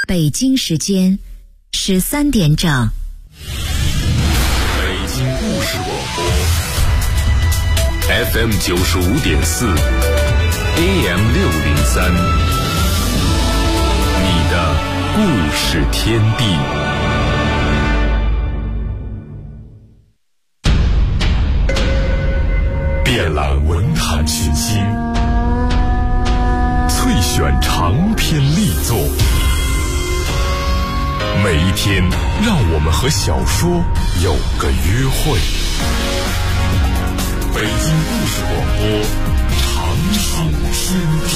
北京时间13点整。 北京故事广播 FM 95.4 AM 603，你的故事天地。遍览文坛群星，萃选长篇力作，每一天让我们和小说有个约会。北京故事广播，长寿天地。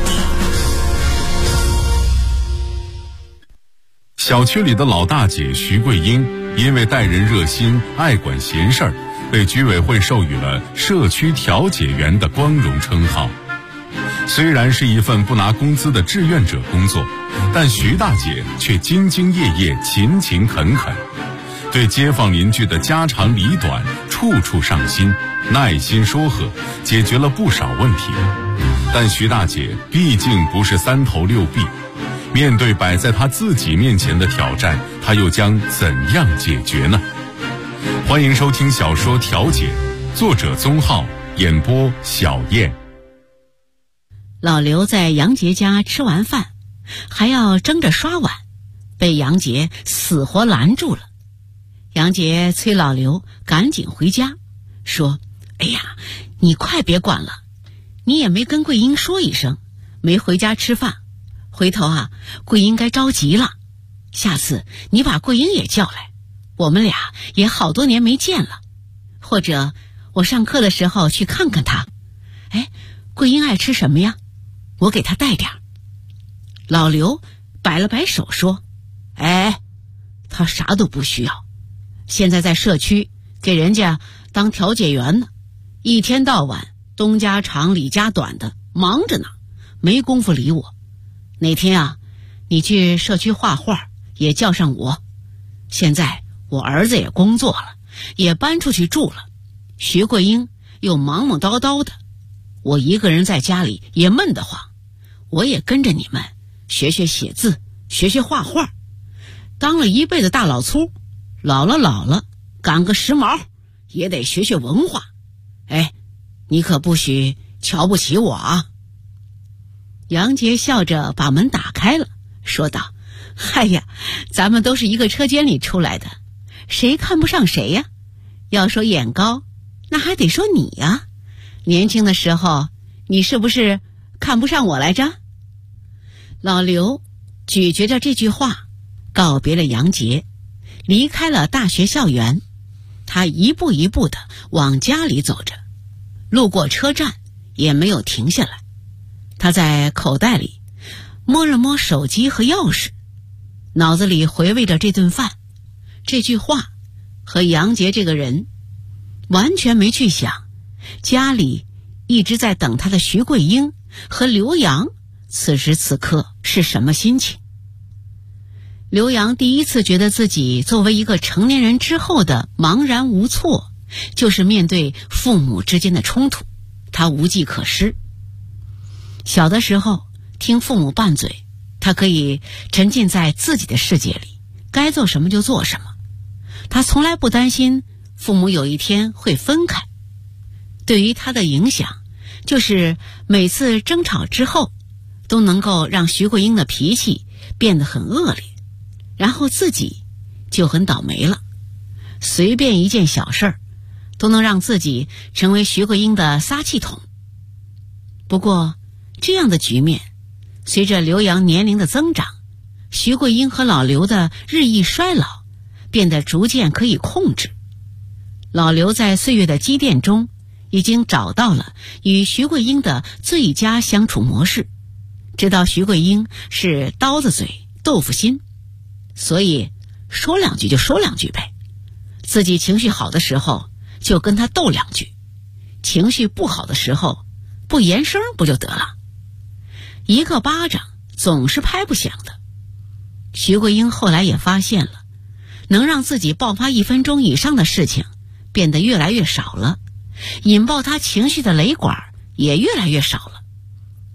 小区里的老大姐徐桂英，因为待人热心、爱管闲事儿，被居委会授予了社区调解员的光荣称号。虽然是一份不拿工资的志愿者工作，但徐大姐却兢兢业业、勤勤恳恳，对街坊邻居的家长里短处处上心，耐心说和，解决了不少问题。但徐大姐毕竟不是三头六臂，面对摆在她自己面前的挑战，她又将怎样解决呢？欢迎收听小说《调解》，作者宗浩，演播小燕。 老刘在杨杰家吃完饭，还要争着刷碗，被杨杰死活拦住了。杨杰催老刘赶紧回家，说：哎呀，你快别管了，你也没跟桂英说一声，没回家吃饭，回头桂英该着急了。下次你把桂英也叫来，我们俩也好多年没见了，或者我上课的时候去看看她。桂英爱吃什么呀？我给她带点。老刘摆了摆手说：她啥都不需要，现在在社区给人家当调解员呢，一天到晚东家长李家短的，忙着呢，没工夫理我。哪天你去社区画画也叫上我。现在我儿子也工作了，也搬出去住了，徐桂英又忙忙叨叨的，我一个人在家里也闷得慌，我也跟着你们学学写字，学学画画。当了一辈子大老粗，老了赶个时髦也得学学文化。你可不许瞧不起我啊。杨杰笑着把门打开了，说道：咱们都是一个车间里出来的，谁看不上谁呀？要说眼高，那还得说你呀。年轻的时候你是不是看不上我来着？老刘咀嚼着这句话，告别了杨杰，离开了大学校园。他一步一步地往家里走着，路过车站也没有停下来。他在口袋里摸了摸手机和钥匙，脑子里回味着这顿饭、这句话和杨杰这个人，完全没去想家里一直在等他的徐桂英和刘洋此时此刻是什么心情。刘洋第一次觉得自己作为一个成年人之后的茫然无措，就是面对父母之间的冲突，他无计可施。小的时候听父母拌嘴，他可以沉浸在自己的世界里，该做什么就做什么。他从来不担心父母有一天会分开。对于他的影响，就是每次争吵之后都能够让徐桂英的脾气变得很恶劣，然后自己就很倒霉了。随便一件小事儿都能让自己成为徐桂英的撒气筒。不过这样的局面随着刘洋年龄的增长，徐桂英和老刘的日益衰老，变得逐渐可以控制。老刘在岁月的积淀中已经找到了与徐桂英的最佳相处模式，知道徐桂英是刀子嘴豆腐心，所以说两句就说两句呗。自己情绪好的时候就跟他斗两句，情绪不好的时候不言声不就得了。一个巴掌总是拍不响的。徐桂英后来也发现了，能让自己爆发1分钟以上的事情变得越来越少了，引爆他情绪的雷管也越来越少了。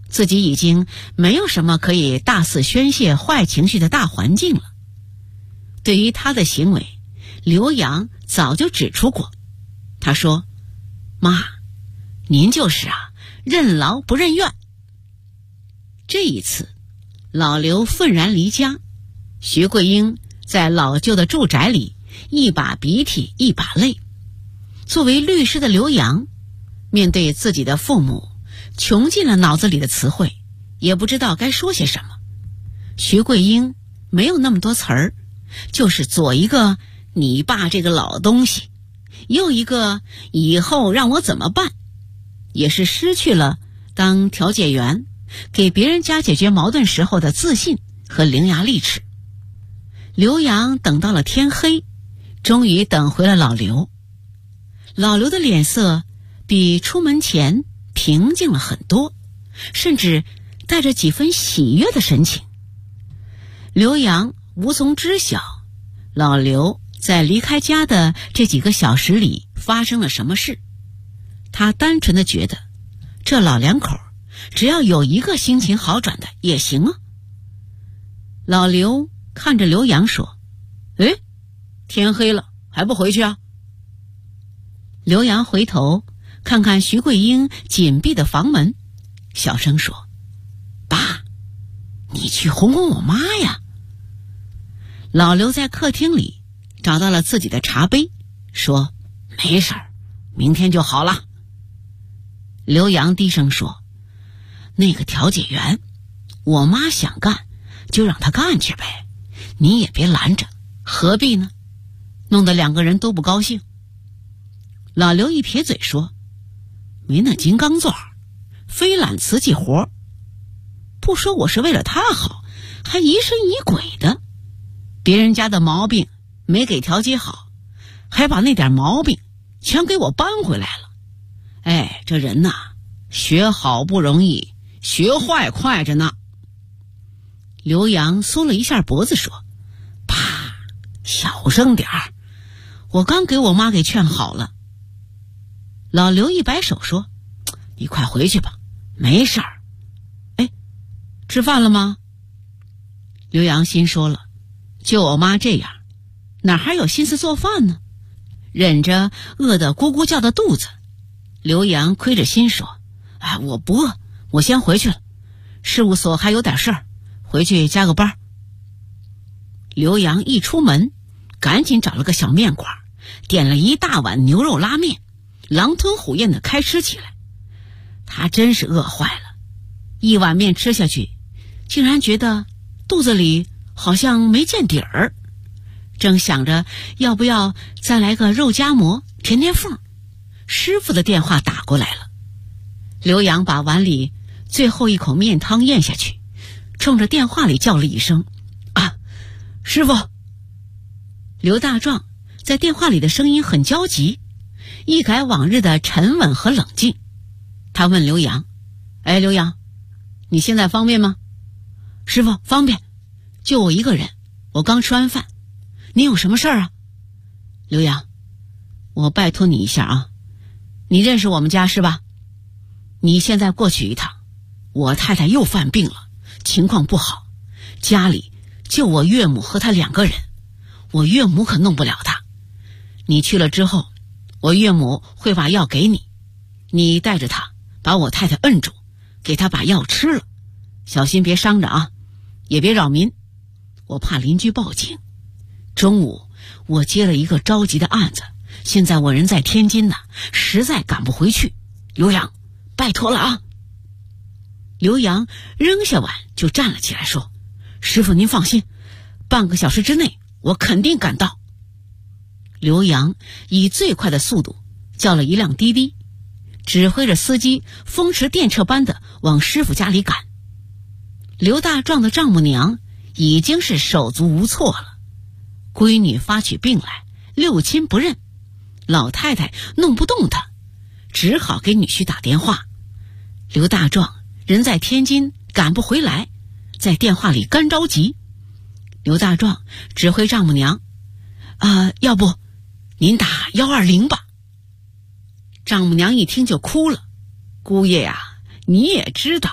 自己已经没有什么可以大肆宣泄坏情绪的大环境了。对于他的行为，刘洋早就指出过。他说：“妈，您就是任劳不任怨。”这一次，老刘愤然离家，徐桂英在老旧的住宅里一把鼻涕一把泪。作为律师的刘洋，面对自己的父母，穷尽了脑子里的词汇，也不知道该说些什么。徐桂英没有那么多词儿，就是左一个你爸这个老东西，又一个以后让我怎么办，也是失去了当调解员给别人家解决矛盾时候的自信和伶牙俐齿。刘洋等到了天黑，终于等回了老刘。老刘的脸色比出门前平静了很多，甚至带着几分喜悦的神情。刘洋无从知晓老刘在离开家的这几个小时里发生了什么事，他单纯的觉得这老两口只要有一个心情好转的也行啊。老刘看着刘洋说：“哎，天黑了还不回去啊？”刘洋回头看看徐桂英紧闭的房门，小声说：“爸，你去哄哄我妈呀。”老刘在客厅里找到了自己的茶杯，说：“没事儿，明天就好了。”刘洋低声说：“那个调解员，我妈想干就让她干去呗，你也别拦着，何必呢？弄得两个人都不高兴。”老刘一撇嘴说：“没那金刚钻，非揽瓷器活，不说我是为了他好，还疑神疑鬼的。别人家的毛病没给调解好，还把那点毛病全给我搬回来了。哎，这人呐，学好不容易，学坏快着呢。”刘洋缩了一下脖子说：“爸，小声点儿，我刚给我妈给劝好了。”老刘一摆手说：“你快回去吧，没事儿。”哎，吃饭了吗？刘洋心说了，就我妈这样，哪还有心思做饭呢？忍着饿得咕咕叫的肚子，刘洋亏着心说：“哎，我不饿，我先回去了，事务所还有点事儿，回去加个班。”刘洋一出门，赶紧找了个小面馆，点了一大碗牛肉拉面，狼吞虎咽地开吃起来。他真是饿坏了，一碗面吃下去，竟然觉得肚子里好像没见底儿。正想着要不要再来个肉夹馍、甜甜缝，师傅的电话打过来了。刘洋把碗里最后一口面汤咽下去，冲着电话里叫了一声：“啊，师傅！”刘大壮在电话里的声音很焦急，一改往日的沉稳和冷静。他问刘洋：“哎，刘洋，你现在方便吗？”“师傅，方便，就我一个人，我刚吃完饭。你有什么事儿啊？”“刘洋，我拜托你一下啊，你认识我们家是吧？你现在过去一趟，我太太又犯病了，情况不好，家里就我岳母和她2个人，我岳母可弄不了她。你去了之后，我岳母会把药给你，你带着她把我太太摁住，给她把药吃了，小心别伤着啊，也别扰民，我怕邻居报警。中午我接了一个着急的案子，现在我人在天津呢，实在赶不回去。刘洋，拜托了啊。”刘洋扔下碗就站了起来说：“师傅您放心，半个小时之内我肯定赶到。”刘洋以最快的速度叫了一辆滴滴，指挥着司机风驰电掣般的往师傅家里赶。刘大壮的丈母娘已经是手足无措了，闺女发起病来，六亲不认，老太太弄不动她，只好给女婿打电话。刘大壮人在天津赶不回来，在电话里干着急。刘大壮指挥丈母娘：“要不您打120吧。”丈母娘一听就哭了：“姑爷呀，你也知道，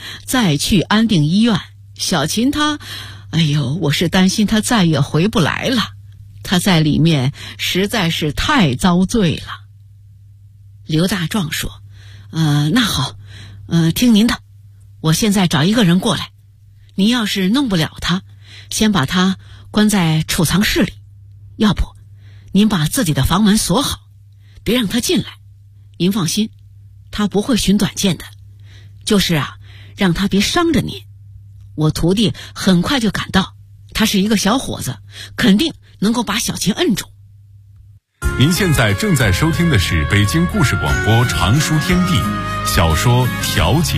再去安定医院。小琴她，哎呦，我是担心她再也回不来了，她在里面实在是太遭罪了。刘大壮说，那好，听您的，我现在找一个人过来，您要是弄不了他，先把他关在储藏室里，要不您把自己的房门锁好，别让他进来。您放心，他不会寻短见的，就是让他别伤着您。我徒弟很快就赶到，他是一个小伙子，肯定能够把小琴摁住。 您现在正在收听的是北京故事广播常书天地小说《调解》。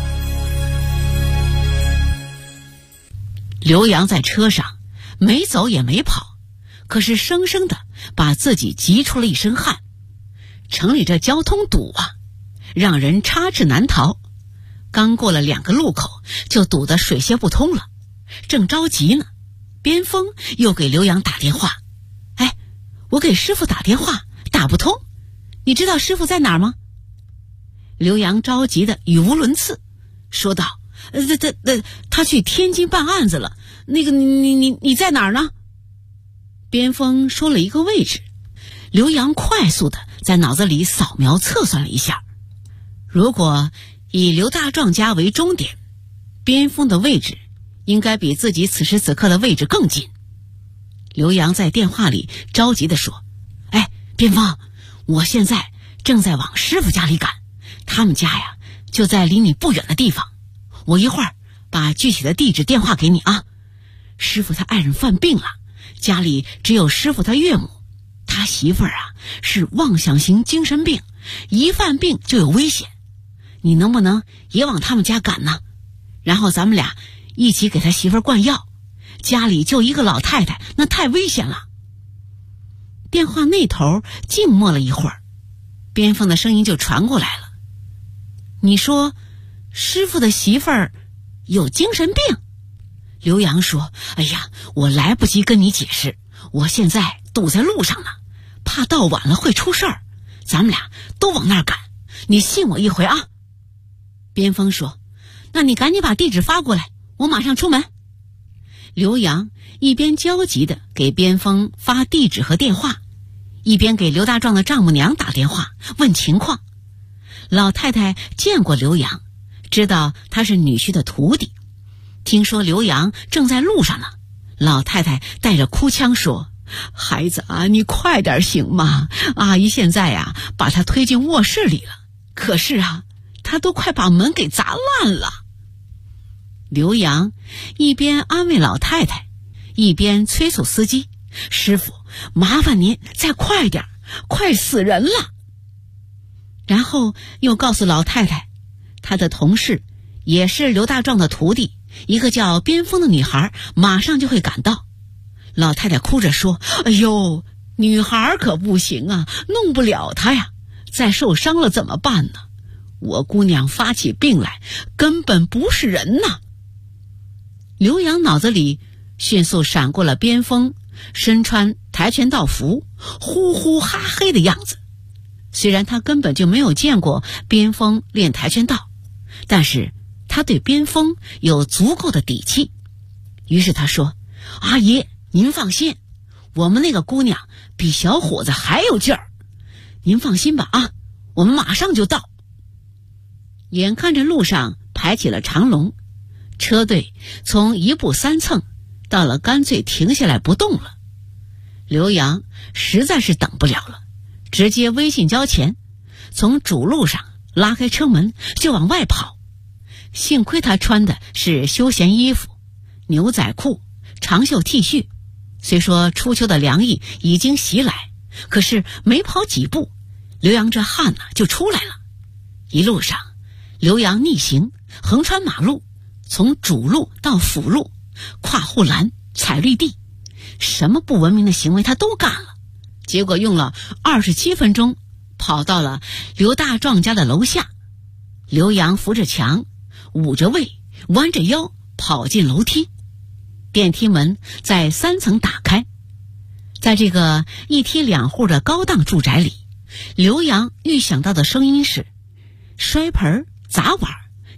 刘洋在车上没走也没跑，可是生生的把自己急出了一身汗。城里这交通堵让人插翅难逃，刚过了2个路口就堵得水泄不通了。正着急呢，边锋又给刘洋打电话，我给师傅打电话打不通，你知道师傅在哪儿吗？刘洋着急的语无伦次说道，他去天津办案子了，那个你在哪儿呢？边锋说了一个位置，刘洋快速的在脑子里扫描测算了一下，如果以刘大壮家为终点，边锋的位置应该比自己此时此刻的位置更近。刘洋在电话里着急地说，边锋，我现在正在往师傅家里赶，他们家就在离你不远的地方，我一会儿把具体的地址电话给你啊。师傅他爱人犯病了，家里只有师傅他岳母，他媳妇儿是妄想型精神病，一犯病就有危险，你能不能也往他们家赶呢？然后咱们俩一起给他媳妇儿灌药，家里就一个老太太，那太危险了。电话那头静默了一会儿，边锋的声音就传过来了，你说师傅的媳妇儿有精神病？刘洋说，我来不及跟你解释，我现在堵在路上呢，怕到晚了会出事儿，咱们俩都往那儿赶，你信我一回啊。边锋说，那你赶紧把地址发过来，我马上出门。刘洋一边焦急地给边锋发地址和电话，一边给刘大壮的丈母娘打电话问情况。老太太见过刘洋，知道他是女婿的徒弟，听说刘洋正在路上呢，老太太带着哭腔说，孩子你快点行吗？阿姨现在把他推进卧室里了，可是他都快把门给砸烂了。刘洋一边安慰老太太，一边催促司机，师傅，麻烦您再快点，快死人了。然后又告诉老太太，他的同事也是刘大壮的徒弟，一个叫边锋的女孩马上就会赶到。老太太哭着说，女孩可不行弄不了她再受伤了怎么办呢？我姑娘发起病来根本不是人呐。刘洋脑子里迅速闪过了边锋身穿跆拳道服呼呼哈黑的样子，虽然他根本就没有见过边锋练跆拳道，但是他对边锋有足够的底气。于是他说，阿姨您放心，我们那个姑娘比小伙子还有劲儿，您放心吧我们马上就到。眼看着路上排起了长龙，车队从一步三蹭到了干脆停下来不动了。刘洋实在是等不了了，直接微信交钱，从主路上拉开车门就往外跑。幸亏他穿的是休闲衣服，牛仔裤、长袖 T 恤，虽说初秋的凉意已经袭来，可是没跑几步，刘洋这汗就出来了。一路上刘洋逆行横穿马路，从主路到辅路，跨护栏、踩绿地，什么不文明的行为他都干了。结果用了27分钟跑到了刘大壮家的楼下。刘洋扶着墙，捂着胃，弯着腰跑进楼梯，电梯门在3层打开。在这个一梯2户的高档住宅里，刘洋预想到的声音是摔盆、砸碗、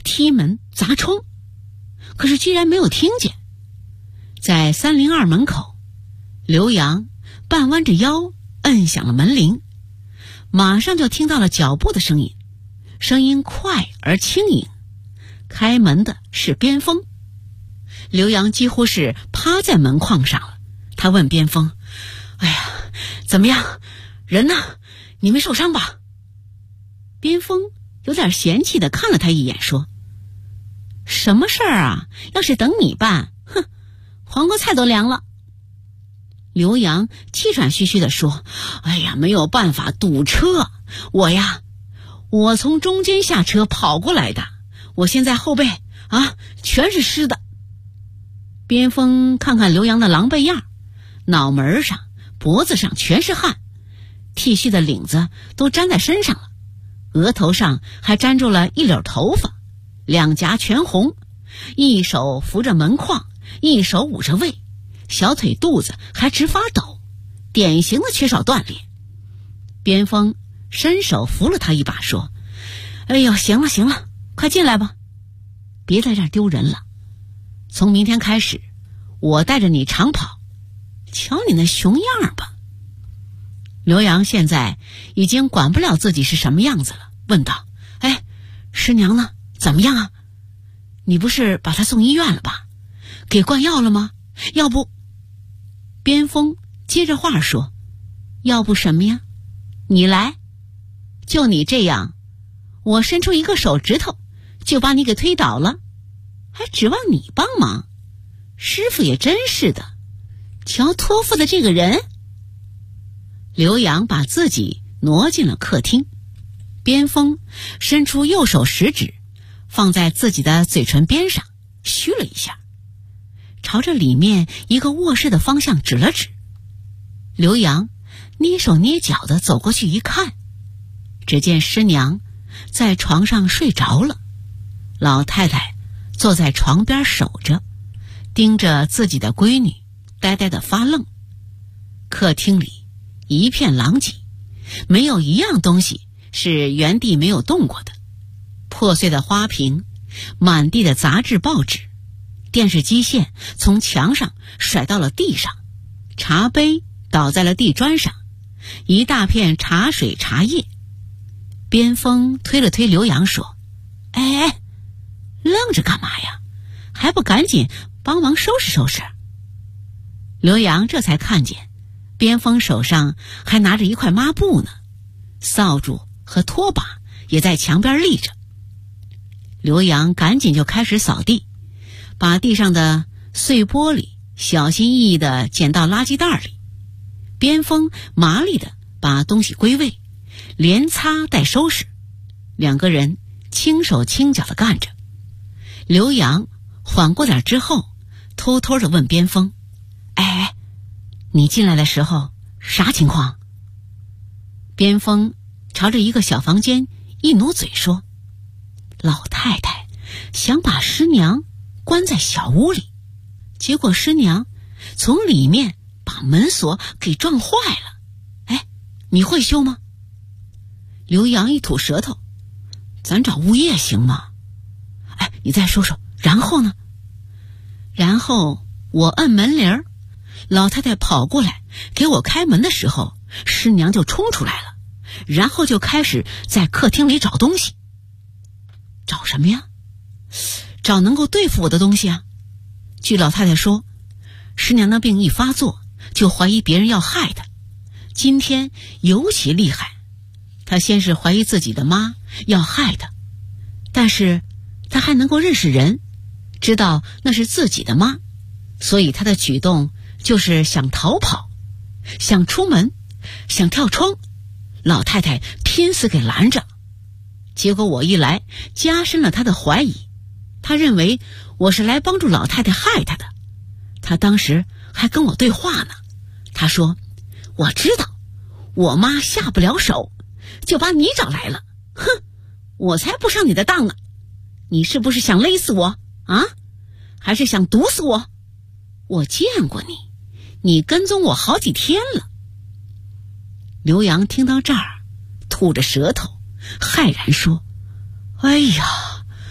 踢门砸窗，可是居然没有听见。在302门口，刘洋半弯着腰摁响了门铃，马上就听到了脚步的声音，声音快而轻盈。开门的是边锋。刘洋几乎是趴在门框上了，他问边锋：哎呀，怎么样？人呢？你没受伤吧？边锋有点嫌弃地看了他一眼，说：什么事儿啊？要是等你办，哼，黄瓜菜都凉了。刘洋气喘吁吁地说：哎呀，没有办法，堵车。我从中间下车跑过来的，我现在后背全是湿的。边锋看看刘洋的狼狈样，脑门上脖子上全是汗，T 恤的领子都粘在身上了，额头上还粘住了一绺头发，两颊全红，一手扶着门框，一手捂着胃，小腿肚子还直发抖，典型的缺少锻炼。边锋伸手扶了他一把，说：哎呦，行了，快进来吧，别在这儿丢人了。从明天开始，我带着你长跑，瞧你那熊样吧。刘洋现在已经管不了自己是什么样子了，问道：哎，师娘呢？怎么样啊？你不是把她送医院了吧？给灌药了吗？要不……边锋接着话说：要不什么呀？你来，就你这样，我伸出一个手指头就把你给推倒了，还指望你帮忙？师傅也真是的，瞧托付的这个人。刘洋把自己挪进了客厅，边锋伸出右手食指放在自己的嘴唇边上，嘘了一下，朝着里面一个卧室的方向指了指。刘洋蹑手蹑脚地走过去一看，只见师娘在床上睡着了，老太太坐在床边守着，盯着自己的闺女，呆呆地发愣。客厅里一片狼藉，没有一样东西是原地没有动过的，破碎的花瓶，满地的杂志报纸，电视机线从墙上甩到了地上，茶杯倒在了地砖上，一大片茶水茶叶。边锋推了推刘洋，说：哎，愣着干嘛呀？还不赶紧帮忙收拾收拾。刘洋这才看见边锋手上还拿着一块抹布呢，扫帚和拖把也在墙边立着。刘洋赶紧就开始扫地，把地上的碎玻璃小心翼翼地捡到垃圾袋里。边锋麻利地把东西归位，连擦带收拾，两个人轻手轻脚地干着。刘洋缓过点之后，偷偷地问边锋：哎，你进来的时候啥情况？边锋朝着一个小房间一努嘴说：老太太想把师娘关在小屋里，结果师娘从里面把门锁给撞坏了。哎，你会修吗？刘洋一吐舌头：咱找物业行吗？哎，你再说说，然后呢？然后我摁门铃，老太太跑过来给我开门的时候，师娘就冲出来了，然后就开始在客厅里找东西。找什么呀？找能够对付我的东西啊。据老太太说，师娘的病一发作就怀疑别人要害她，今天尤其厉害。她先是怀疑自己的妈要害她，但是她还能够认识人，知道那是自己的妈，所以她的举动就是想逃跑，想出门，想跳窗。老太太拼死给拦着，结果我一来加深了她的怀疑，她认为我是来帮助老太太害她的。她当时还跟我对话呢，她说：我知道我妈下不了手，就把你找来了。哼，我才不上你的当呢！你是不是想勒死我啊？还是想毒死我？我见过你，你跟踪我好几天了。刘洋听到这儿，吐着舌头，骇然说：哎呀，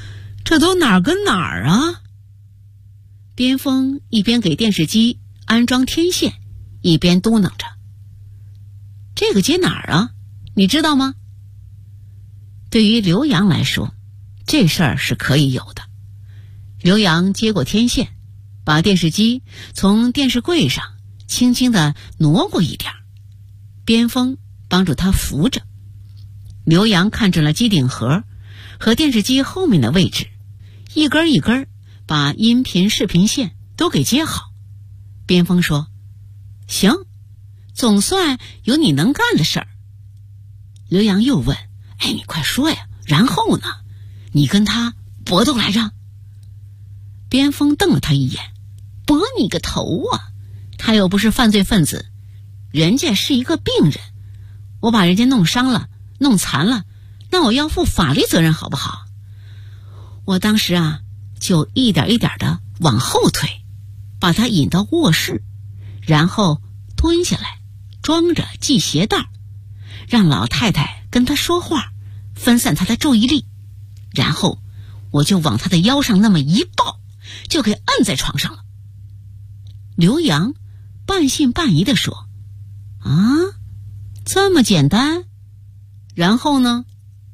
这都哪儿跟哪儿啊？边锋一边给电视机安装天线，一边嘟囔着：“这个接哪儿啊？你知道吗？”对于刘洋来说，这事儿是可以有的。刘洋接过天线，把电视机从电视柜上轻轻地挪过一点，边锋帮助他扶着。刘洋看准了机顶盒和电视机后面的位置，一根一根把音频视频线都给接好。边锋说：“行，总算有你能干的事儿。”刘洋又问：“哎，你快说呀，然后呢？你跟他搏斗来着？”边锋瞪了他一眼：“搏你个头啊！他又不是犯罪分子，人家是一个病人，我把人家弄伤了弄残了，那我要负法律责任好不好？我当时啊，就一点一点的往后退，把他引到卧室，然后蹲下来装着系鞋带，让老太太跟他说话，分散他的注意力，然后我就往他的腰上那么一抱，就给摁在床上了。”刘洋半信半疑地说：“啊，这么简单？然后呢？”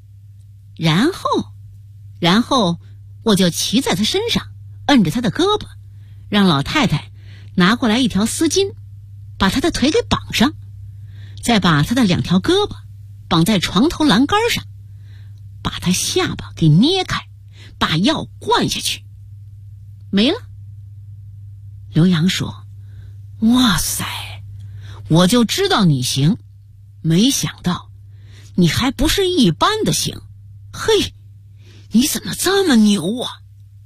然后我就骑在他身上，摁着他的胳膊，让老太太拿过来一条丝巾，把他的腿给绑上，再把他的2条胳膊绑在床头栏杆上，把他下巴给捏开，把药灌下去，没了。刘洋说：“哇塞，我就知道你行，没想到你还不是一般的行，嘿，你怎么这么牛啊？”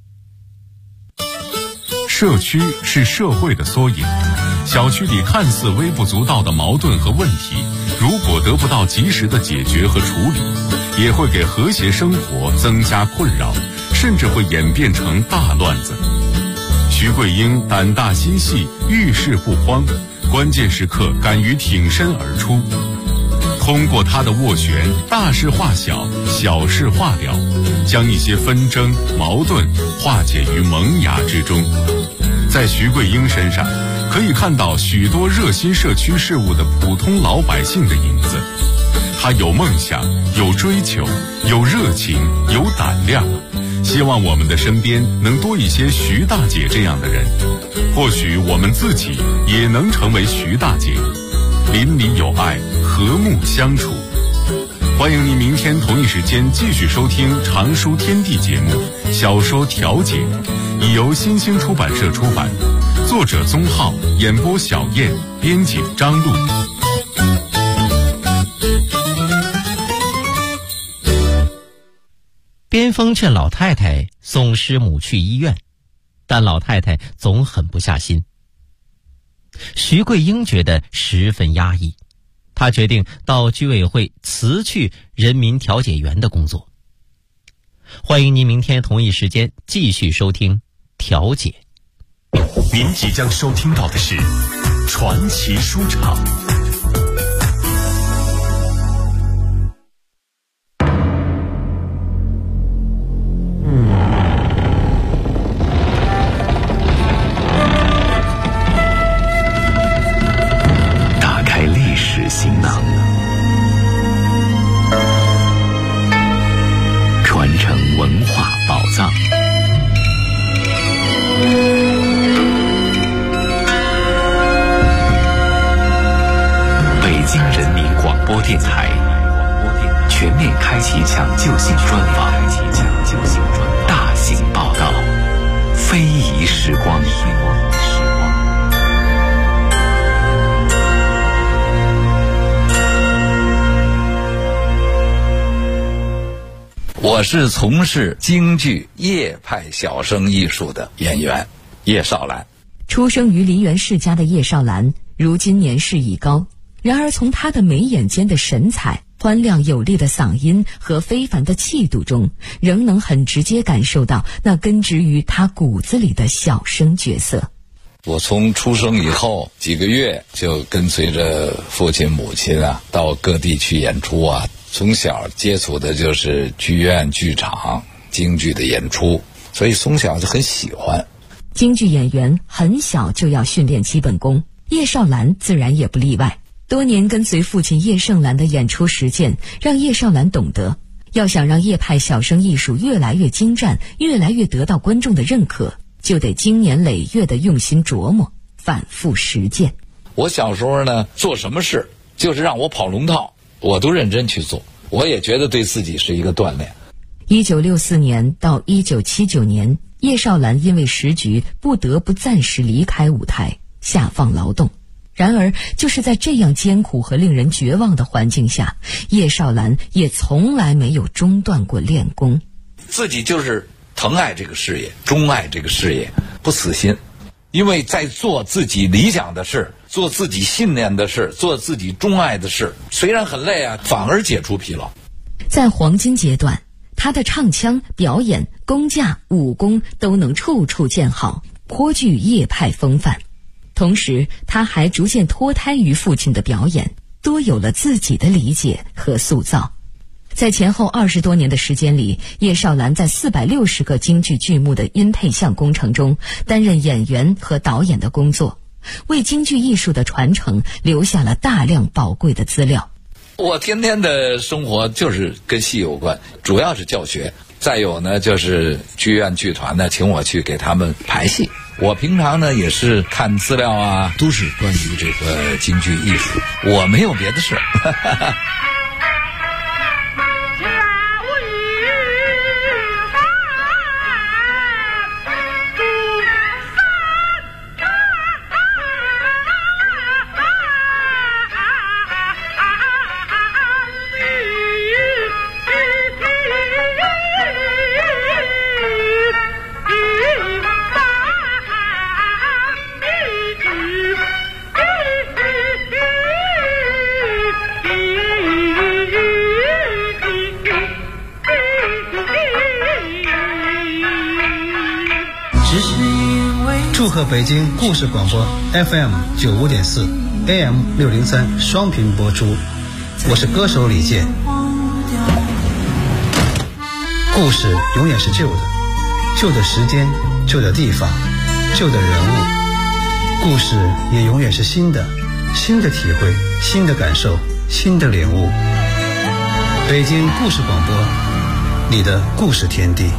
社区是社会的缩影，小区里看似微不足道的矛盾和问题，如果得不到及时的解决和处理，也会给和谐生活增加困扰，甚至会演变成大乱子。徐桂英胆大心细，遇事不慌，关键时刻敢于挺身而出。通过他的斡旋，大事化小，小事化了，将一些纷争矛盾化解于萌芽之中。在徐桂英身上，可以看到许多热心社区事务的普通老百姓的影子。他有梦想，有追求，有热情，有胆量。希望我们的身边能多一些徐大姐这样的人，或许我们自己也能成为徐大姐，邻里有爱，和睦相处。欢迎您明天同一时间继续收听常书天地节目《小说调解》，已由新兴出版社出版，作者宗浩，演播小燕，编辑张璐。 边锋劝老太太送师母去医院，但老太太总狠不下心。徐桂英觉得十分压抑，她决定到居委会辞去人民调解员的工作。欢迎您明天同一时间继续收听调解。 您即将收听到的是传奇书场。行囊，传承文化宝藏。北京人民广播电台全面开启抢救性专访，大型报道，非遗时光。 我是从事京剧叶派小生艺术的演员叶绍兰。 出生于梨园世家的叶绍兰，如今年事已高，然而从他的眉眼间的神采、欢亮有力的嗓音和非凡的气度中，仍能很直接感受到那根植于他骨子里的小生角色。 我从出生以后几个月就跟随着父亲母亲到各地去演出啊。从小接触的就是剧院剧场， 京剧的演出，所以从小就很喜欢。 京剧演员很小就要训练基本功，叶绍兰自然也不例外。多年跟随父亲叶盛兰的演出实践，让叶绍兰懂得，要想让叶派小生艺术越来越精湛，越来越得到观众的认可，就得经年累月的用心琢磨，反复实践。 我小时候呢，做什么事就是让我跑龙套，我都认真去做，我也觉得对自己是一个锻炼。 1964年到1979年，叶绍兰因为时局不得不暂时离开舞台，下放劳动。然而就是在这样艰苦和令人绝望的环境下，叶绍兰也从来没有中断过练功。 自己就是疼爱这个事业，钟爱这个事业，不死心。因为在做自己理想的事，做自己信念的事，做自己钟爱的事，虽然很累啊，反而解除疲劳。 在黄金阶段，他的唱腔、表演、功架、武功都能处处见好，颇具叶派风范。同时他还逐渐脱胎于父亲的表演，多有了自己的理解和塑造。在前后20多年的时间里，叶绍兰在460个京剧剧目的音配像工程中担任演员和导演的工作，为京剧艺术的传承留下了大量宝贵的资料。 我天天的生活就是跟戏有关，主要是教学，再有呢就是剧院剧团呢请我去给他们排戏。我平常呢也是看资料啊，都是关于这个京剧艺术，我没有别的事。 祝贺北京故事广播 FM 95.4 AM 603双频播出，我是歌手李健。故事永远是旧的，旧的时间，旧的地方，旧的人物。故事也永远是新的，新的体会，新的感受，新的领悟。北京故事广播，你的故事天地。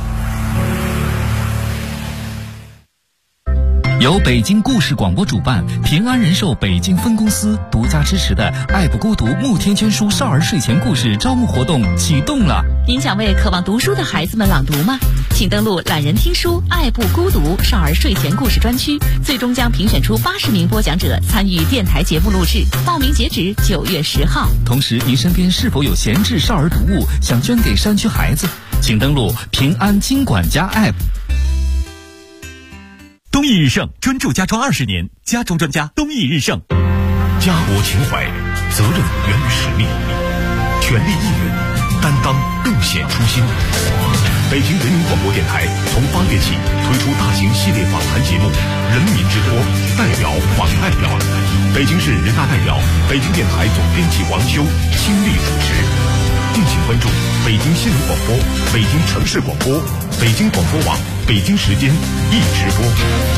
由北京故事广播主办，平安人寿北京分公司独家支持的爱不孤独慕天娟书少儿睡前故事招募活动启动了。 您想为渴望读书的孩子们朗读吗？请登录懒人听书爱不孤独少儿睡前故事专区，最终将评选出80名播讲者参与电台节目录制，报名截止9月10号。 同时，您身边是否有闲置少儿读物想捐给山区孩子？请登录平安金管家 App。 东义日盛专注家装20年，家装专家东义日盛。 家国情怀，责任源于使命，全力应援，担当更显初心。北京人民广播电台从8月起推出大型系列访谈节目《人民之托》，代表访代表。北京市人大代表、北京电台总编辑王修亲力主持。敬请关注北京新闻广播、北京城市广播、北京广播网、北京时间一直播。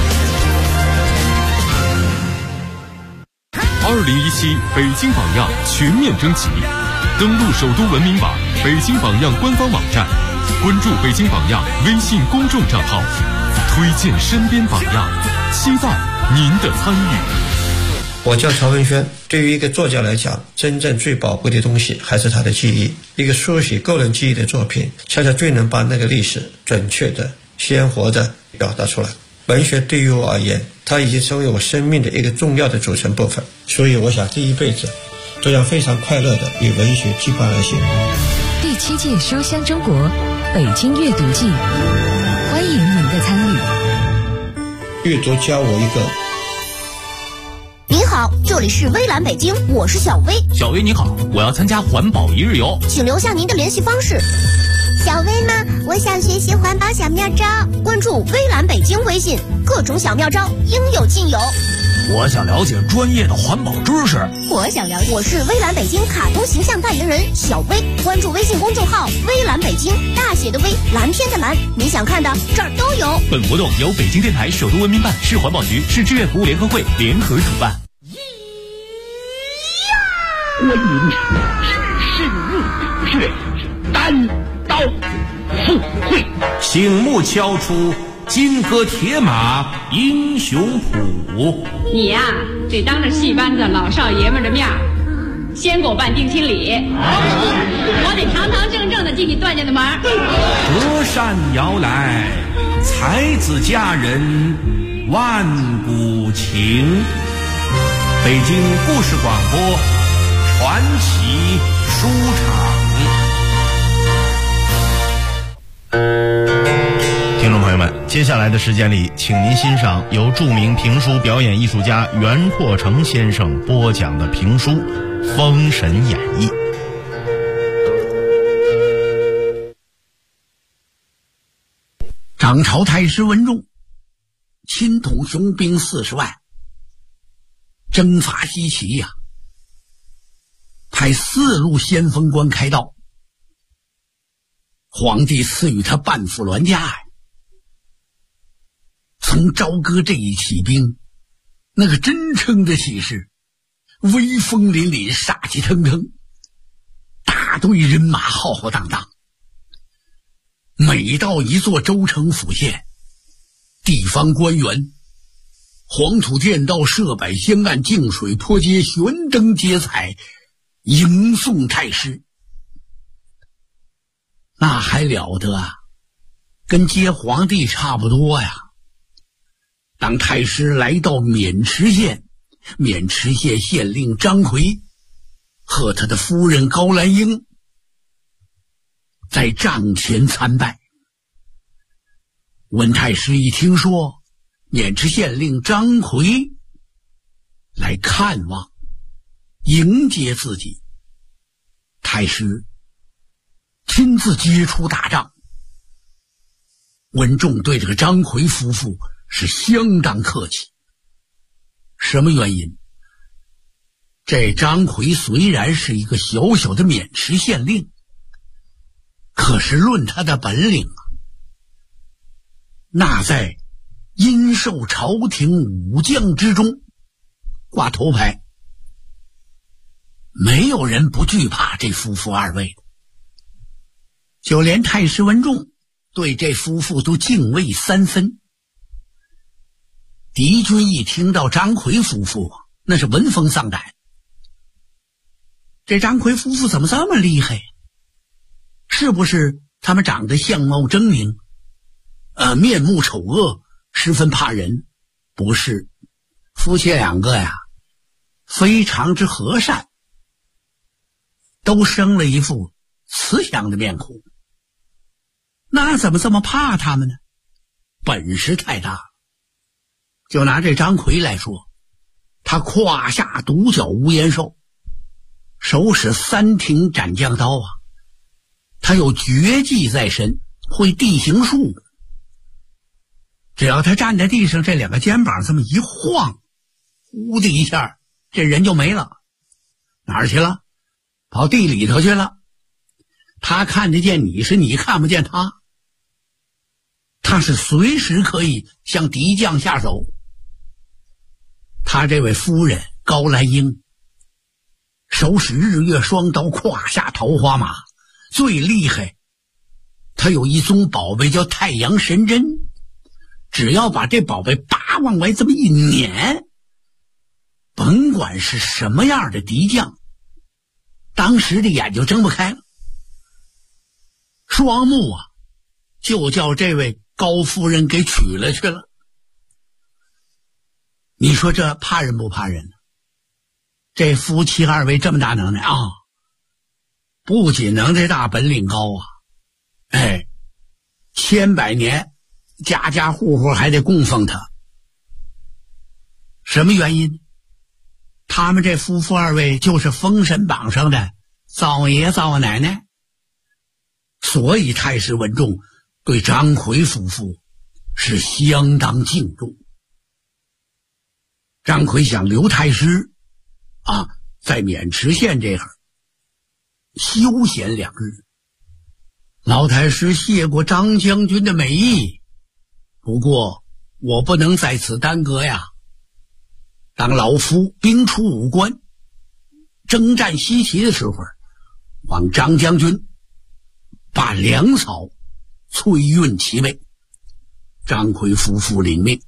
2017北京榜样全面征集，登录首都文明网、北京榜样官方网站，关注北京榜样微信公众账号，推荐身边榜样，期待您的参与。 我叫曹文轩，对于一个作家来讲，真正最宝贵的东西还是他的记忆。一个书写个人记忆的作品，恰恰最能把那个历史准确的、鲜活的表达出来。文学对于我而言，它已经成为我生命的一个重要的组成部分，所以我想这一辈子都要非常快乐的与文学结伴而行。 第7届书香中国北京阅读季，欢迎您的参与。 阅读教我一个。 您好，这里是微蓝北京，我是小薇。 小薇你好，我要参加环保一日游， 请留下您的联系方式。 小薇吗？我想学习环保小妙招， 关注微蓝北京微信，各种小妙招应有尽有。 我想了解专业的环保知识。 我想了解。我是微蓝北京卡通形象代言人小薇，关注微信公众号微蓝北京，大写的微，蓝天的蓝，你想看的这儿都有。 本活动由北京电台首都文明办、市环保局、市志愿服务联合会联合主办。 观音是日月单刀赴会， 醒目敲出金戈铁马英雄谱。 你呀，得当着戏班子老少爷们的面先给我办定亲礼，我得堂堂正正的进你段家的门。 隔山遥来，才子佳人万古情。北京故事广播传奇书场。 听众朋友们，接下来的时间里，请您欣赏由著名评书表演艺术家袁阔成先生播讲的评书《封神演义》。 掌朝太师文仲亲统雄兵40万，征伐西岐呀，派4路先锋官开道。皇帝赐予他半副銮驾呀。从朝歌这一起兵，那个真称得起是威风凛凛，杀气腾腾，大队人马浩浩荡荡。每到一座州城府县，地方官员黄土垫道，设摆香案，净水泼街，悬灯结彩，迎送太师。那还了得啊，跟接皇帝差不多呀。当太师来到渑池县，渑池县县令张奎和他的夫人高兰英在帐前参拜。文太师一听说渑池县令张奎来看望迎接自己，太师亲自接出大帐。文仲对这个张奎夫妇是相当客气。什么原因？这张奎虽然是一个小小的渑池县令，可是论他的本领啊，那在殷寿朝廷武将之中挂头牌，没有人不惧怕这夫妇二位的。就连太师文仲对这夫妇都敬畏3分。敌军一听到张奎夫妇，那是闻风丧胆。这张奎夫妇怎么这么厉害？是不是他们长得相貌狰狞，面目丑恶，十分怕人？不是，夫妻2个呀，非常之和善，都生了一副慈祥的面孔。那怎么这么怕他们呢？本事太大了。就拿这张奎来说，他胯下独角无烟兽，手使3挺斩将刀啊，他有绝技在身，会地形术。只要他站在地上，这2个肩膀这么一晃，呼的一下，这人就没了。哪儿去了？跑地里头去了。他看得见你，是你看不见他。他是随时可以向敌将下手。他这位夫人高兰英手使日月双刀，胯下桃花马，最厉害，他有一宗宝贝叫太阳神针，只要把这宝贝叭往外这么一撵，甭管是什么样的敌将，当时的眼就睁不开了。双目啊，就叫这位高夫人给取了去了。你说这怕人不怕人呢？这夫妻2位这么大能耐啊，不仅能耐大，本领高啊，千百年家家户户还得供奉他。什么原因？他们这夫妇2位就是封神榜上的灶爷灶奶奶，所以太师文仲对张奎夫妇是相当敬重。 张奎想刘太师在渑池县这儿休闲2日。老太师谢过张将军的美意，不过我不能在此耽搁呀。当老夫兵出武关，征战西岐的时候，望张将军把粮草催运其位。张奎夫妇领命，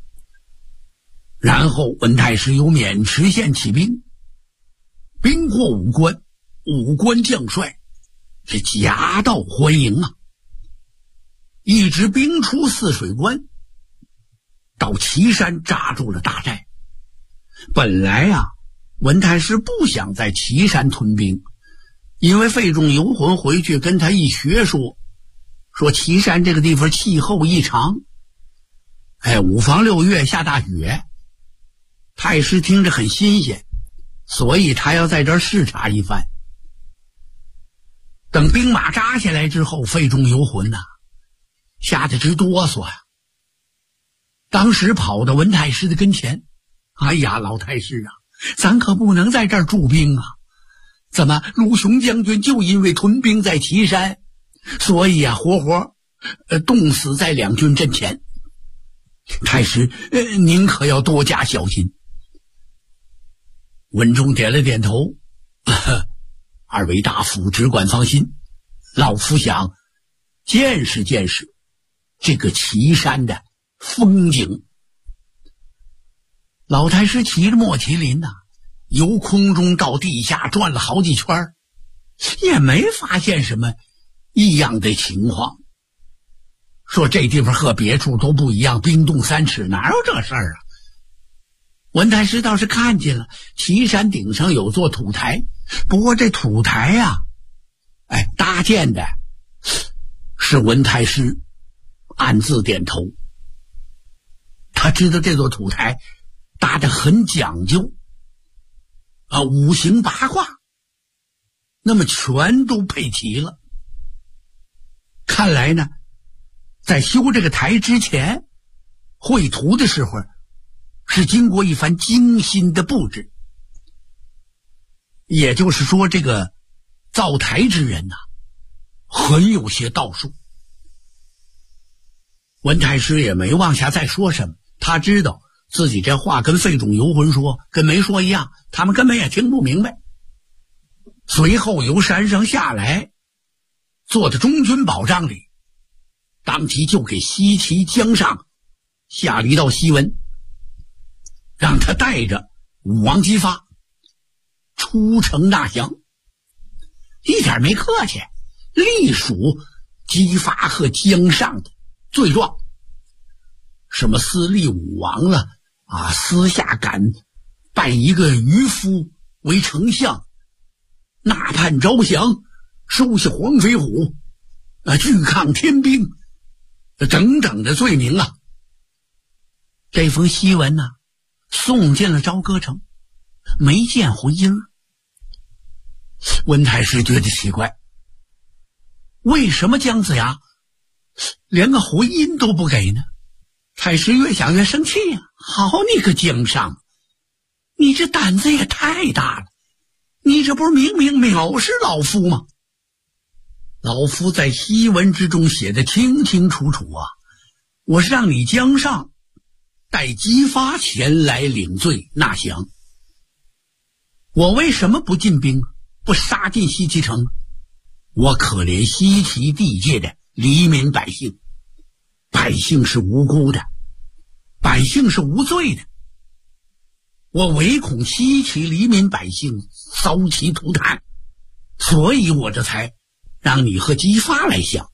然后文太师由渑池县起兵，兵过武关，武关将帅是夹道欢迎啊，一直兵出泗水关，到岐山扎住了大寨。本来文太师不想在岐山屯兵，因为费仲游魂回去跟他一学说岐山这个地方气候异常，5房6月下大雨，太师听着很新鲜，所以他要在这儿视察一番。等兵马扎下来之后，费仲游魂吓得直哆嗦呀。当时跑到文太师的跟前，哎呀，老太师咱可不能在这儿驻兵怎么陆雄将军就因为屯兵在岐山，所以活活冻死在两军阵前。太师您可要多加小心。文忠点了点头，二位大夫只管放心，老夫想见识见识这个岐山的风景。老太师骑着莫麒麟由空中到地下转了好几圈，也没发现什么异样的情况。说这地方和别处都不一样，冰冻3尺，哪有这事儿文太师倒是看见了，岐山顶上有座土台，不过这土台搭建的是文太师暗自点头。他知道这座土台搭得很讲究五行八卦那么全都配齐了。看来呢，在修这个台之前，绘图的时候是经过一番精心的布置。也就是说，这个造台之人很有些道术。文太师也没往下再说什么，他知道自己这话跟费仲游魂说跟没说一样，他们根本也听不明白。随后由山上下来，坐在中军宝帐里，当即就给西岐江上下了一道檄文，让他带着武王姬发出城纳降，一点没客气，隶属姬发和江上的罪状。什么私立武王了私下敢拜一个渔夫为丞相，纳叛招降，收下黄飞虎拒抗天兵等等的罪名这封檄文送进了朝歌城，没见回音。文太师觉得奇怪，为什么姜子牙连个回音都不给呢？太师越想越生气好你个姜尚，你这胆子也太大了，你这不是明明藐视老夫吗？老夫在檄文之中写得清清楚楚我是让你姜尚带姬发前来领罪纳降，我为什么不进兵，不杀进西岐城？我可怜西岐地界的黎民百姓，百姓是无辜的，百姓是无罪的，我唯恐西岐黎民百姓遭其涂炭，所以我这才让你和姬发来降。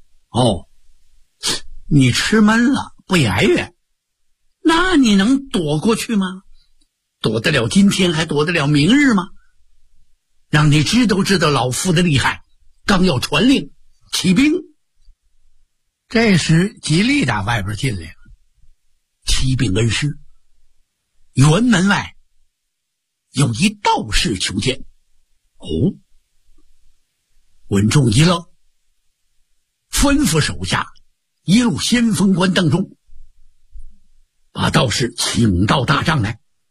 你吃闷了不言语，那你能躲过去吗？躲得了今天还躲得了明日吗？让你知道老夫的厉害，刚要传令起兵。这时吉利打外边进来了，启禀恩师，辕门外有一道士求见。文仲一愣，吩咐手下一路先锋官当中，把道士请到大帐来。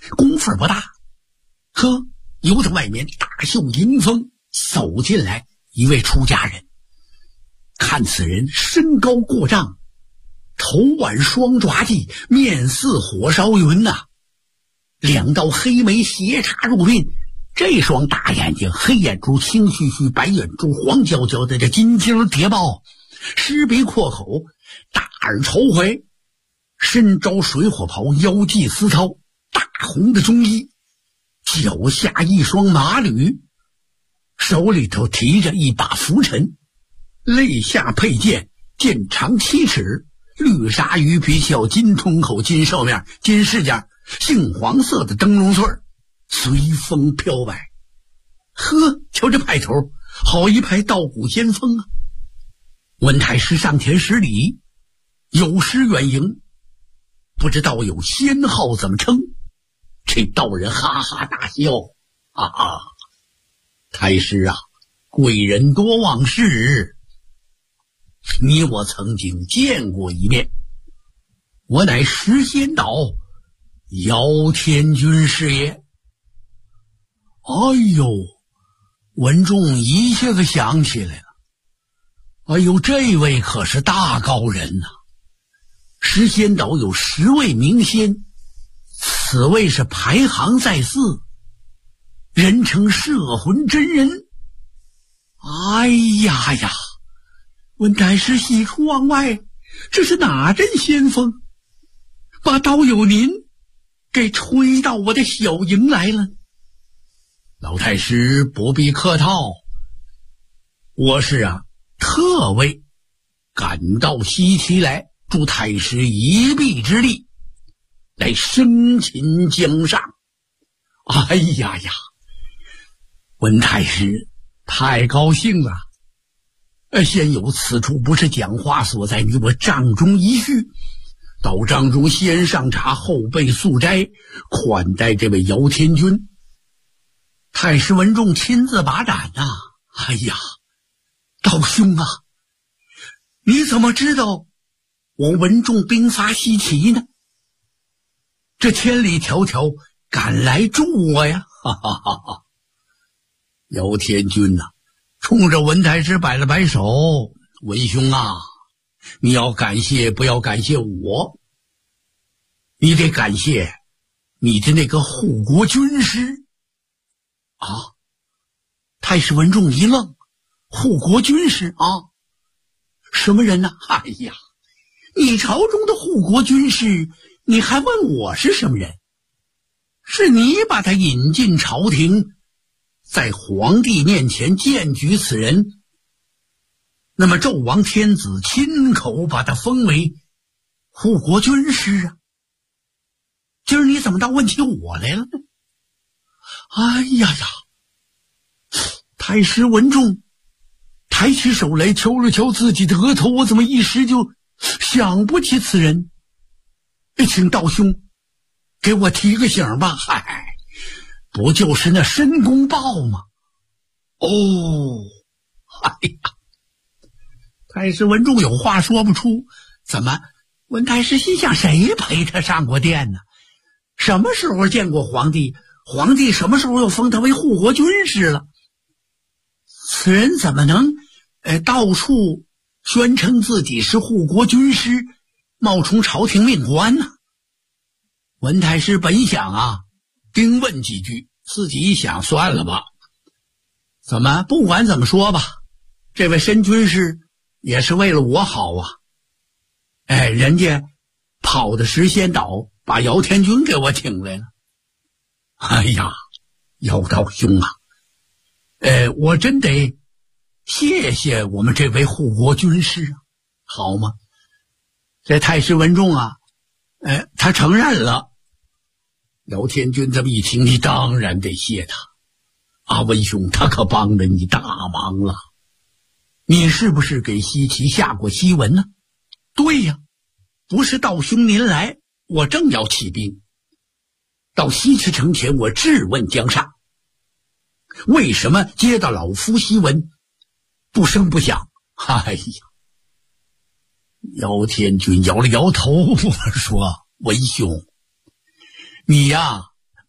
功夫不大，呵，由着外面大袖迎风走进来一位出家人。看此人身高过丈，头挽双抓髻，面似火烧云呐，两道黑眉斜插入鬓，这双大眼睛，黑眼珠青须须，白眼珠黄焦焦的，这金睛谍报，狮鼻阔口，大耳朝怀，身着水火袍，腰系丝绦，大红的中衣，脚下一双马履，手里头提着一把拂尘，肋下佩剑，剑长7尺，绿纱鱼皮鞘，金通口，金兽面，金饰件，杏黄色的灯笼穗，随风飘摆。呵，瞧这派头，好一派道骨仙风啊！文太师上前施礼，有失远迎，不知道有仙号怎么称？这道人哈哈大笑，哈哈，太师啊，贵人多忘事，你我曾经见过一面，我乃石仙岛姚天君是也。哎呦，文仲一下子想起来了，哎呦，这位可是大高人呐！石仙岛有10位名仙，此位是排行在四，人称摄魂真人。哎呀呀，文太师喜出望外，这是哪阵仙风，把道友您给吹到我的小营来了？老太师不必客套，我是特为赶到西岐来，助太师一臂之力，来生擒江上。哎呀呀，文太师太高兴了！先有此处不是讲话所在，你我帐中一叙，到帐中先上茶，后备素斋，款待这位姚天君。太师文仲亲自把盏啊！哎呀，道兄啊，你怎么知道我文仲兵发西岐呢？这千里迢迢赶来助我呀！哈哈哈哈！姚天君呐，冲着文太师摆了摆手，文兄啊，你要感谢不要感谢我，你得感谢你的那个护国军师啊！太师文仲一愣，护国军师啊，什么人呢？哎呀，你朝中的护国军师，你还问我是什么人？是你把他引进朝廷，在皇帝面前荐举此人，那么纣王天子亲口把他封为护国军师啊！今儿你怎么倒问起我来了呢？哎呀呀！太师文仲抬起手来敲了敲自己的额头，我怎么一时就想不起此人？请道兄给我提个醒吧。嗨，不就是那申公豹吗？哦，哎呀！太师文仲有话说不出，怎么？文太师心想，谁陪他上过殿呢？什么时候见过皇帝？皇帝什么时候又封他为护国军师了？此人怎么能到处宣称自己是护国军师，冒充朝廷命官呢？文太师本想丁问几句，自己一想，算了吧。怎么不管怎么说吧，这位申军师也是为了我好啊！人家跑到石仙岛，把姚天君给我请来了。哎呀，姚道兄啊，我真得谢谢我们这位护国军师啊，好吗？这太师文仲他承认了。姚天君这么一听，你当然得谢他。文兄，他可帮了你大忙了。你是不是给西岐下过檄文呢？对呀，不是道兄您来，我正要起兵。到西岐城前，我质问江上，为什么接到老夫檄文，不声不响？哎呀！姚天君摇了摇头，说：“文兄，你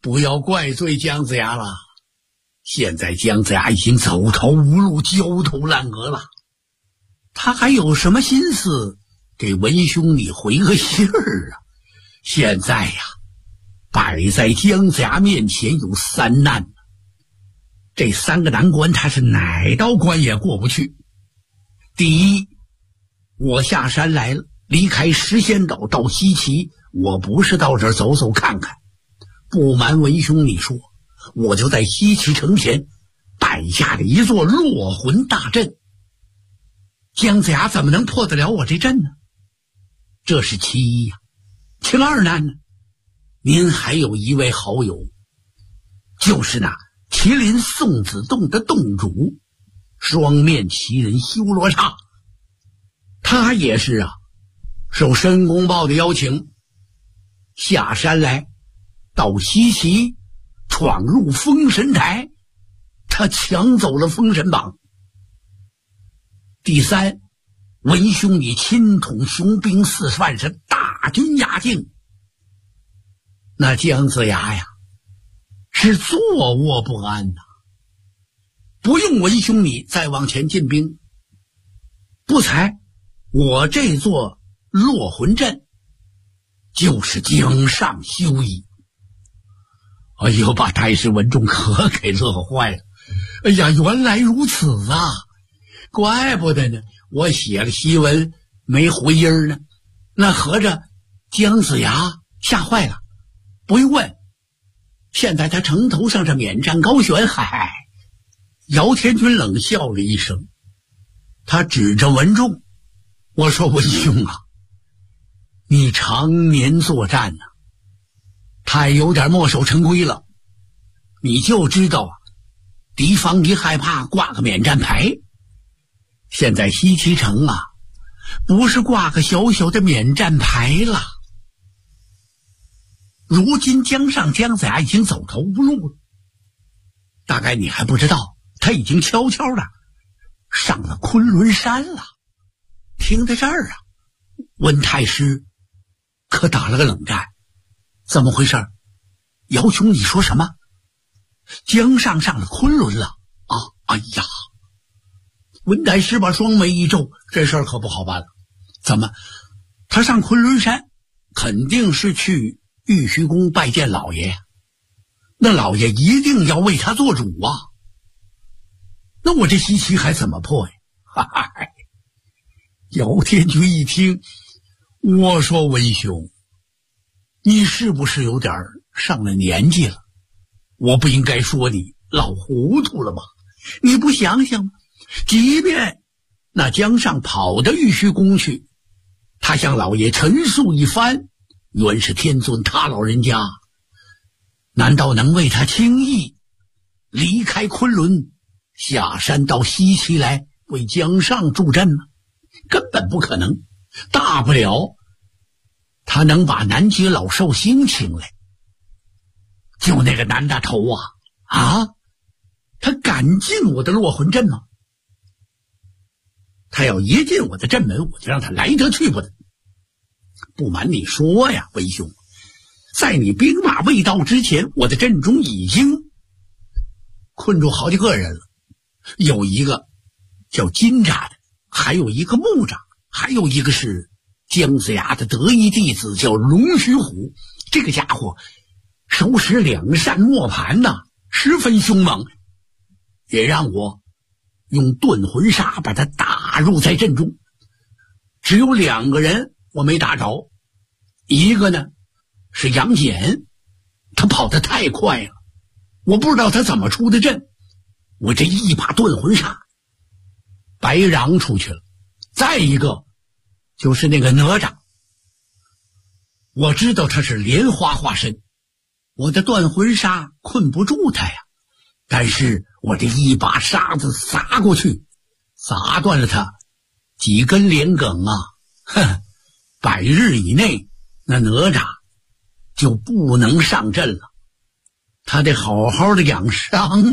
不要怪罪姜子牙了。现在姜子牙已经走投无路，焦头烂额了，他还有什么心思给文兄你回个信儿啊？现在呀，摆在姜子牙面前有3难，这3个难关他是哪道关也过不去。第一，我下山来了，离开石仙岛到西岐，我不是到这儿走走看看，不瞒文兄你说，我就在西岐城前摆下了一座落魂大阵，姜子牙怎么能破得了我这阵呢？这是其一呀。其二难呢，您还有一位好友，就是那麒麟送子洞的洞主双面奇人修罗刹，他也是受申公豹的邀请下山来，到西岐闯入封神台，他抢走了封神榜。第三，文兄你亲统雄兵40万，是大军压境，那姜子牙呀是坐卧不安呐。不用文兄你再往前进兵，不才我这座落魂阵就是江上休矣。哎呦，把太师文仲可给乐坏了。哎呀，原来如此啊，怪不得呢，我写了檄文没回音呢。那合着姜子牙吓坏了。不用问，现在他城头上这免战高悬。嗨，姚天军冷笑了一声，他指着文仲，我说文兄啊，你常年作战啊，太有点墨守成规了。你就知道敌方一害怕挂个免战牌，现在西岐城不是挂个小小的免战牌了。如今姜子牙已经走投无路了，大概你还不知道，他已经悄悄的上了昆仑山了。听到这儿温太师可打了个冷战，怎么回事？姚兄你说什么？姜上了昆仑了啊！哎呀，温太师把双眉一皱，这事儿可不好办了。怎么他上昆仑山肯定是去玉虚宫拜见老爷，那老爷一定要为他做主啊。那我这西岐还怎么破呀？嗨，姚天军一听，我说文兄，你是不是有点上了年纪了？我不应该说你老糊涂了吗？你不想想吗？即便那姜上跑到玉虚宫去，他向老爷陈述一番，原是天尊他老人家，难道能为他轻易离开昆仑，下山到西岐来为姜上助阵吗？根本不可能。大不了他能把南极老寿星请来，就那个南大头他敢进我的落魂阵吗？他要一进我的阵门，我就让他来得去不得。不瞒你说呀，文兄，在你兵马未到之前，我的阵中已经困住好几个人了，有一个叫金吒的，还有一个木吒，还有一个是姜子牙的得意弟子叫龙须虎。这个家伙手使2扇磨盘十分凶猛，也让我用遁魂杀把他打入在阵中。只有2个人我没打着，一个呢是杨戬，他跑得太快了，我不知道他怎么出的阵，我这一把遁魂杀白嚷出去了。再一个就是那个哪吒，我知道他是莲花化身，我的断魂杀困不住他呀，但是我这一把沙子撒过去，砸断了他几根莲梗100日以内那哪吒就不能上阵了，他得好好的养伤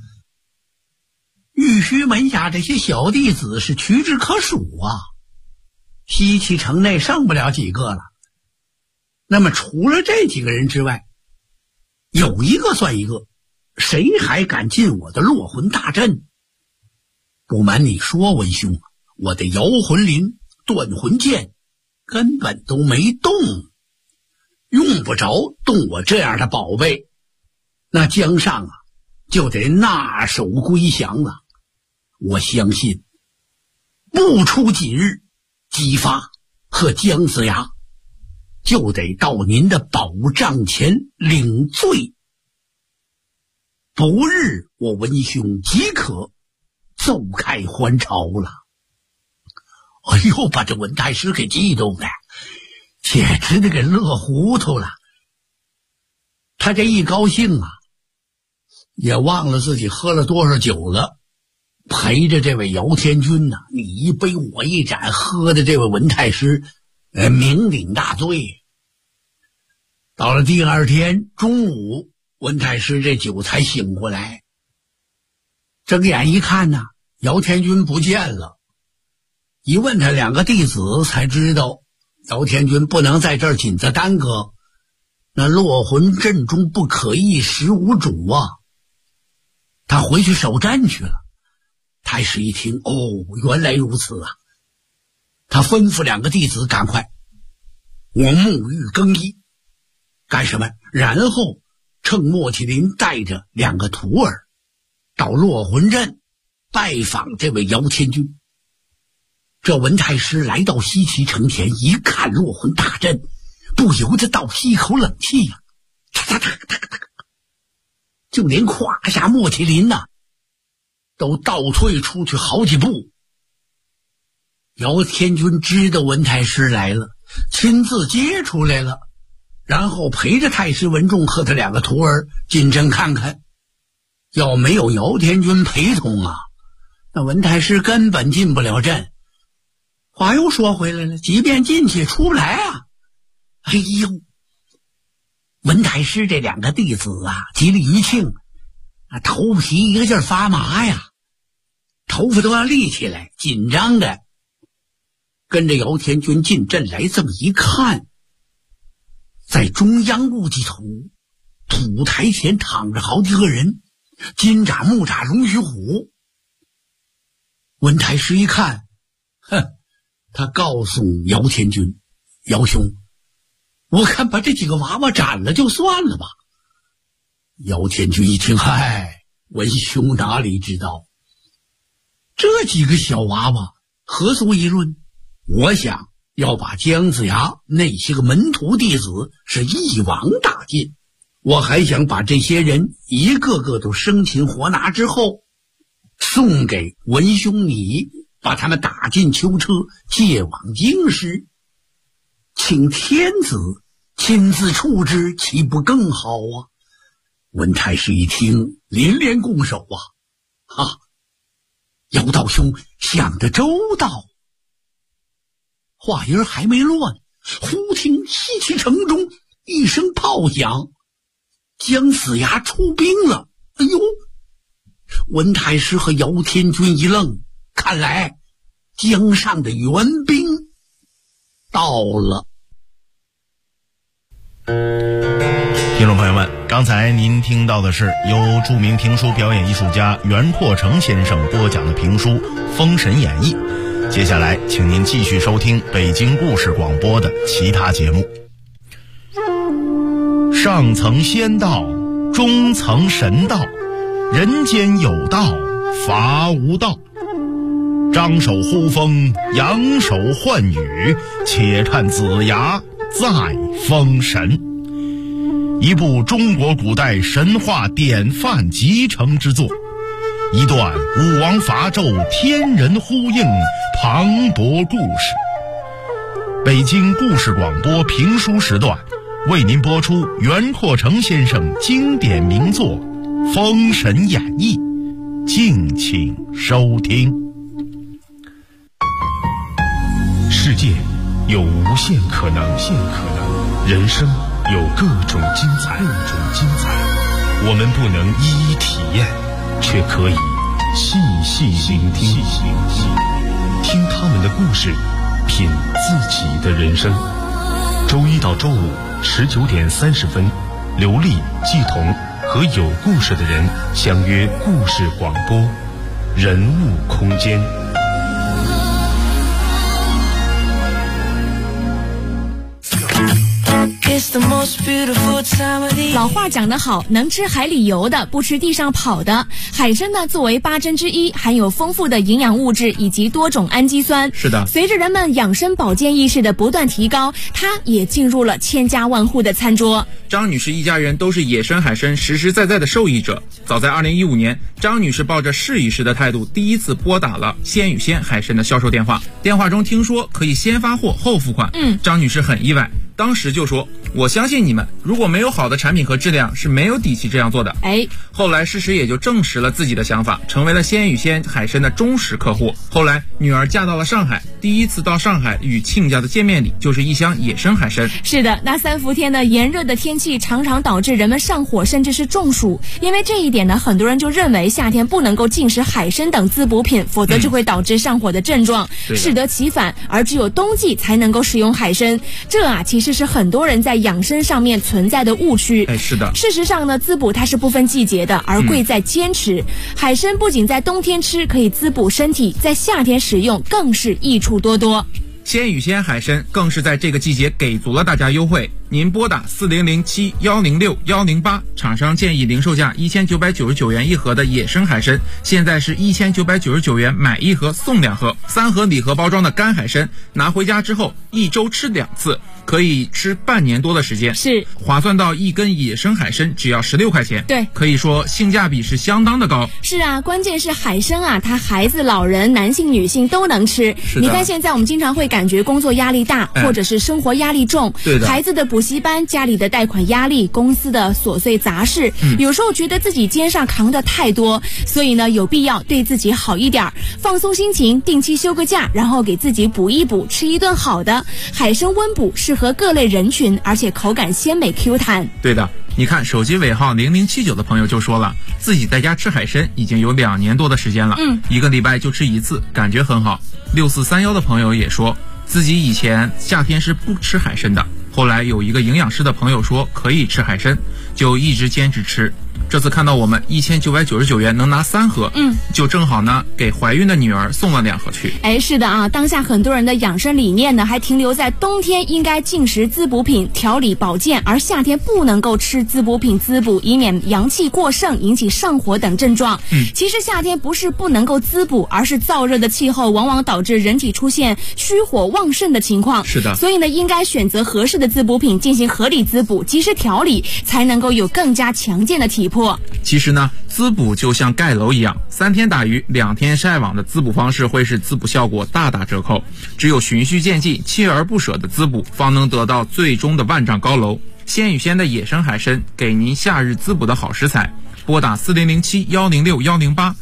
玉虚门下这些小弟子是屈指可数西岐城内剩不了几个了。那么除了这几个人之外， 有一个算一个，谁还敢进我的落魂大阵？不瞒你说，文兄，我的摇魂铃、断魂剑根本都没动，用不着动我这样的宝贝，那江上啊就得纳首归降了。我相信不出几日，姬发和姜子牙就得到您的宝帐前领罪，不日我文兄即可奏开还朝了。哎呦，把这文太师给激动的，简直的给乐糊涂了。他这一高兴啊，也忘了自己喝了多少酒了，陪着这位姚天军呢，你一杯我一盏，喝的这位文太师酩酊大醉。到了第二天中午，文太师这酒才醒过来，睁眼一看呢，姚天军不见了。一问他两个弟子，才知道姚天军不能在这儿紧着耽搁，那落魂阵中不可一时无主啊，他回去守阵去了。太师一听，哦，原来如此啊，他吩咐两个弟子赶快我沐浴更衣，干什么？然后趁莫麒麟带着两个徒儿到落魂阵拜访这位姚天军。这文太师来到西岐城前，一看落魂大阵，不由得倒吸一口冷气呀，就连胯下莫麒麟呐都倒退出去好几步。姚天军知道文太师来了，亲自接出来了，然后陪着太师文仲和他两个徒儿进阵看看。要没有姚天军陪同啊，那文太师根本进不了阵。话又说回来了，即便进去也出不来啊。哎呦，文太师这两个弟子啊，极力于庆，头皮一个劲儿发麻呀，头发都要立起来，紧张的跟着姚天军进阵来。这么一看，在中央戊己土土台前躺着好几个人，金吒、木吒、龙须虎。文太师一看，他告诉姚天军，姚兄，我看把这几个娃娃斩了就算了吧。姚天军一听，嗨，文兄哪里知道，这几个小娃娃何足一论，我想要把姜子牙那些个门徒弟子是一网打尽，我还想把这些人一个个都生擒活拿之后，送给文兄你，把他们打进囚车，借往京师，请天子亲自处置，岂不更好啊？文太师一听，连连拱手啊，姚道兄想得周到。话音还没落呢，忽听西岐城中一声炮响，姜子牙出兵了。哎呦，文太师和姚天军一愣，看来江上的援兵到了。 听众朋友们，刚才您听到的是由著名评书表演艺术家袁阔成先生播讲的评书《封神演义》。接下来请您继续收听北京故事广播的其他节目。上层仙道，中层神道，人间有道，法无道。张手呼风，扬手唤雨，且看子牙再封神。一部中国古代神话典范集成之作，一段武王伐纣天人呼应磅礴故事。北京故事广播评书时段为您播出袁阔成先生经典名作《封神演义》，敬请收听。 世界有无限可能，人生有各种精彩，我们不能一一体验，却可以细细聆听，听他们的故事，品自己的人生。周一到周五19点30分， 刘丽、季彤和有故事的人相约故事广播，人物空间。 老话讲得好，能吃海里游的，不吃地上跑的。海参呢，作为8珍之一，含有丰富的营养物质以及多种氨基酸。 是的， 随着人们养生保健意识的不断提高，它也进入了千家万户的餐桌。 张女士一家人都是野生海参实实在在的受益者。早在2015年，张女士抱着试一试的态度，第一次拨打了鲜与鲜海参的销售电话。电话中听说可以先发货后付款，张女士很意外。当时就说，我相信你们，如果没有好的产品和质量，是没有底气这样做的。后来事实也就证实了自己的想法，成为了鲜与鲜海参的忠实客户。后来女儿嫁到了上海，第一次到上海与亲家的见面礼就是一箱野生海参。 是的，那3伏天的炎热的天气常常导致人们上火甚至是中暑，因为这一点呢，很多人就认为夏天不能够进食海参等滋补品，否则就会导致上火的症状，适得其反，而只有冬季才能够使用海参。这其实是很多人在养生上面存在的误区。 是的， 事实上呢，滋补它是不分季节的，而贵在坚持。海参不仅在冬天吃可以滋补身体，在夏天使用更是益处多多。 鲜与鲜海参更是在这个季节给足了大家优惠，您拨打4007-106-108，厂商建议零售价1999元一盒的野生海参，现在是1999元买1盒送2盒，3盒礼盒包装的干海参，拿回家之后1周吃2次，可以吃半年多的时间， 是划算到1根野生海参只要16块钱。 对， 可以说性价比是相当的高。 是啊，关键是海参它孩子、老人、男性、女性都能吃。你看现在我们经常会感觉工作压力大，或者是生活压力重， 对的， 孩子的补习班、家里的贷款压力、公司的琐碎杂事，有时候觉得自己肩上扛得太多，所以呢，有必要对自己好一点，放松心情，定期休个假，然后给自己补一补，吃一顿好的。海参温补适合各类人群，而且口感鲜美 Q 弹。 对的，你看手机尾号0079的朋友就说了，自己在家吃海参已经有2年多的时间了，1个礼拜就吃1次，感觉很好。6431的朋友也说，自己以前夏天是不吃海参的，后来有一个营养师的朋友说可以吃海参，就一直坚持吃。这次看到我们1999元能拿3盒，就正好呢给怀孕的女儿送了2盒去。 是的啊，当下很多人的养生理念呢还停留在冬天应该进食滋补品调理保健，而夏天不能够吃滋补品滋补，以免阳气过盛引起上火等症状。其实夏天不是不能够滋补，而是燥热的气候往往导致人体出现虚火旺盛的情况。 是的， 所以呢应该选择合适的滋补品进行合理滋补，及时调理，才能够有更加强健的体魄。 其实呢，滋补就像盖楼一样，3天打鱼2天晒网的滋补方式会使滋补效果大打折扣。只有循序渐进、锲而不舍的滋补，方能得到最终的万丈高楼。鲜与鲜的野生海参，给您夏日滋补的好食材。拨打4007-106-108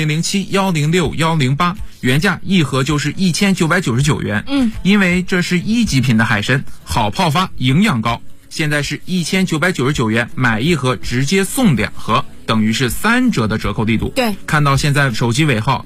4007-106-108，原价1盒就是1999元。因为这是1级品的海参，好泡发，营养高。现在是1999元买1盒直接送2盒，等于是3折的折扣力度。 对， 看到现在手机尾号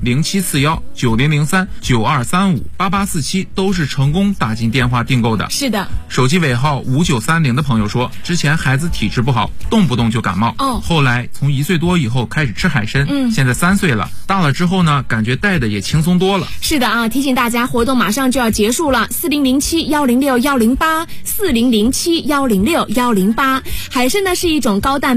0741-9003-9235-8847都是成功打进电话订购的。 是的， 手机尾号5930的朋友说，之前孩子体质不好，动不动就感冒，后来从1岁多以后开始吃海参，现在3岁了，大了之后呢，感觉带的也轻松多了。 是的啊，提醒大家，活动马上就要结束了，4007-106-108 4007-106-108。海参呢是一种高蛋白